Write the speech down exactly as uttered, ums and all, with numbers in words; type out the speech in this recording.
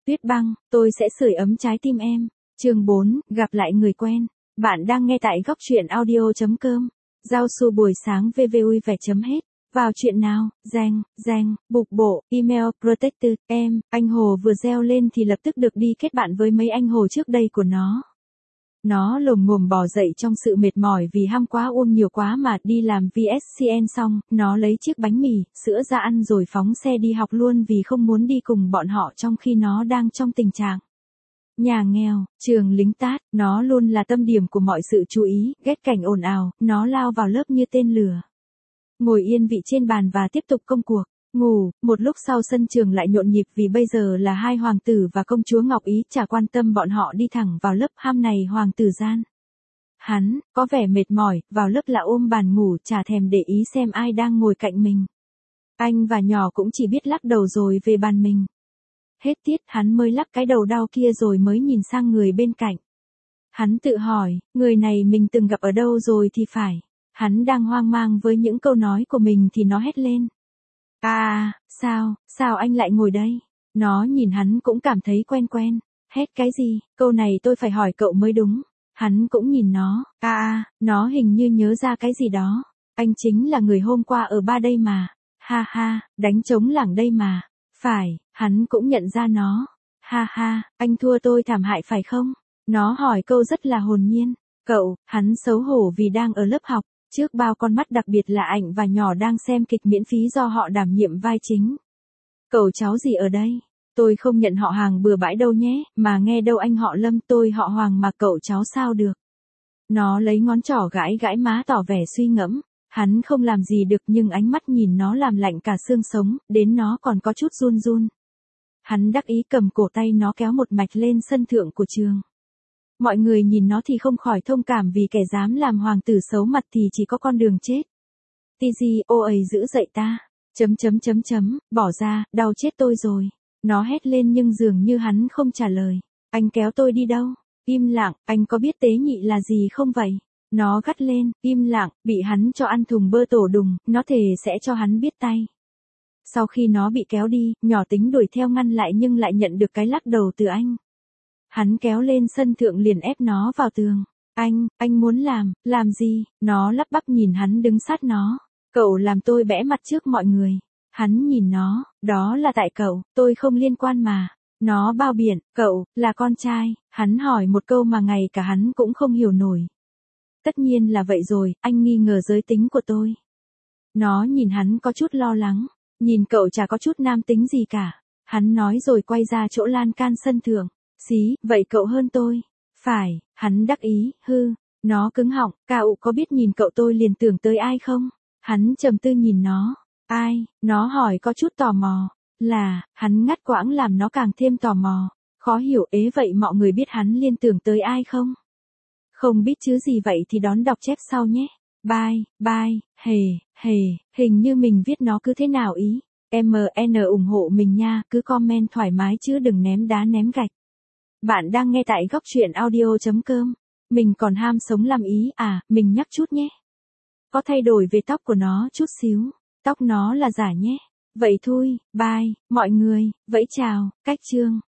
Tuyết băng, tôi sẽ sưởi ấm trái tim em. Chương bốn, gặp lại người quen. Bạn đang nghe tại góc truyện audio chấm com. Giao su buổi sáng vvui vẻ chấm hết. Vào chuyện nào, Giang, Giang, bục bộ, email, protected, em, anh Hồ vừa reo lên thì lập tức được đi kết bạn với mấy anh Hồ trước đây của nó. Nó lồm ngồm bò dậy trong sự mệt mỏi vì ham quá uống nhiều quá mà đi làm vê ét xê en xong, nó lấy chiếc bánh mì, sữa ra ăn rồi phóng xe đi học luôn vì không muốn đi cùng bọn họ trong khi nó đang trong tình trạng nhà nghèo, trường lính tát, nó luôn là tâm điểm của mọi sự chú ý, ghét cảnh ồn ào, nó lao vào lớp như tên lửa. Ngồi yên vị trên bàn và tiếp tục công cuộc. Ngủ, một lúc sau sân trường lại nhộn nhịp vì bây giờ là hai hoàng tử và công chúa Ngọc Ý chả quan tâm bọn họ đi thẳng vào lớp ham này hoàng tử gian. Hắn, có vẻ mệt mỏi, vào lớp là ôm bàn ngủ chả thèm để ý xem ai đang ngồi cạnh mình. Anh và nhỏ cũng chỉ biết lắc đầu rồi về bàn mình. Hết tiết hắn mới lắc cái đầu đau kia rồi mới nhìn sang người bên cạnh. Hắn tự hỏi, người này mình từng gặp ở đâu rồi thì phải. Hắn đang hoang mang với những câu nói của mình thì nó hét lên. À, sao, sao anh lại ngồi đây? Nó nhìn hắn cũng cảm thấy quen quen. Hét cái gì, câu này tôi phải hỏi cậu mới đúng. Hắn cũng nhìn nó, à, nó hình như nhớ ra cái gì đó. Anh chính là người hôm qua ở ba đây mà. Ha ha, đánh trống lảng đây mà. Phải, hắn cũng nhận ra nó. Ha ha, anh thua tôi thảm hại phải không? Nó hỏi câu rất là hồn nhiên. Cậu, hắn xấu hổ vì đang ở lớp học. Trước bao con mắt đặc biệt là ảnh và nhỏ đang xem kịch miễn phí do họ đảm nhiệm vai chính. Cậu cháu gì ở đây? Tôi không nhận họ hàng bừa bãi đâu nhé, mà nghe đâu anh họ Lâm, tôi họ Hoàng mà cậu cháu sao được. Nó lấy ngón trỏ gãi gãi má tỏ vẻ suy ngẫm. Hắn không làm gì được nhưng ánh mắt nhìn nó làm lạnh cả xương sống, đến nó còn có chút run run. Hắn đắc ý cầm cổ tay nó kéo một mạch lên sân thượng của trường. Mọi người nhìn nó thì không khỏi thông cảm vì kẻ dám làm hoàng tử xấu mặt thì chỉ có con đường chết. Tì gì, ô ấy giữ dậy ta. Chấm chấm chấm chấm, bỏ ra, đau chết tôi rồi. Nó hét lên nhưng dường như hắn không trả lời. Anh kéo tôi đi đâu? Im lặng, anh có biết tế nhị là gì không vậy? Nó gắt lên, im lặng, bị hắn cho ăn thùng bơ tổ đùng, nó thề sẽ cho hắn biết tay. Sau khi nó bị kéo đi, nhỏ tính đuổi theo ngăn lại nhưng lại nhận được cái lắc đầu từ anh. Hắn kéo lên sân thượng liền ép nó vào tường. Anh, anh muốn làm, làm gì? Nó lắp bắp nhìn hắn đứng sát nó. Cậu làm tôi bẽ mặt trước mọi người. Hắn nhìn nó, đó là tại cậu, tôi không liên quan mà. Nó bao biện, cậu, là con trai. Hắn hỏi một câu mà ngày cả hắn cũng không hiểu nổi. Tất nhiên là vậy rồi, anh nghi ngờ giới tính của tôi. Nó nhìn hắn có chút lo lắng. Nhìn cậu chả có chút nam tính gì cả. Hắn nói rồi quay ra chỗ lan can sân thượng. Xí, vậy cậu hơn tôi. Phải, hắn đắc ý, hư. Nó cứng họng, cậu có biết nhìn cậu tôi liền tưởng tới ai không? Hắn trầm tư nhìn nó. Ai? Nó hỏi có chút tò mò. Là, hắn ngắt quãng làm nó càng thêm tò mò. Khó hiểu ế vậy mọi người biết hắn liên tưởng tới ai không? Không biết chứ gì vậy thì đón đọc chép sau nhé. Bye, bye, hề, hề, hình như mình viết nó cứ thế nào ý. em en ủng hộ mình nha, cứ comment thoải mái chứ đừng ném đá ném gạch. Bạn đang nghe tại góc truyện audio chấm com. Mình còn ham sống làm ý à, mình nhắc chút nhé. Có thay đổi về tóc của nó chút xíu. Tóc nó là giả nhé. Vậy thôi, bye, mọi người, vẫy chào, cách chương.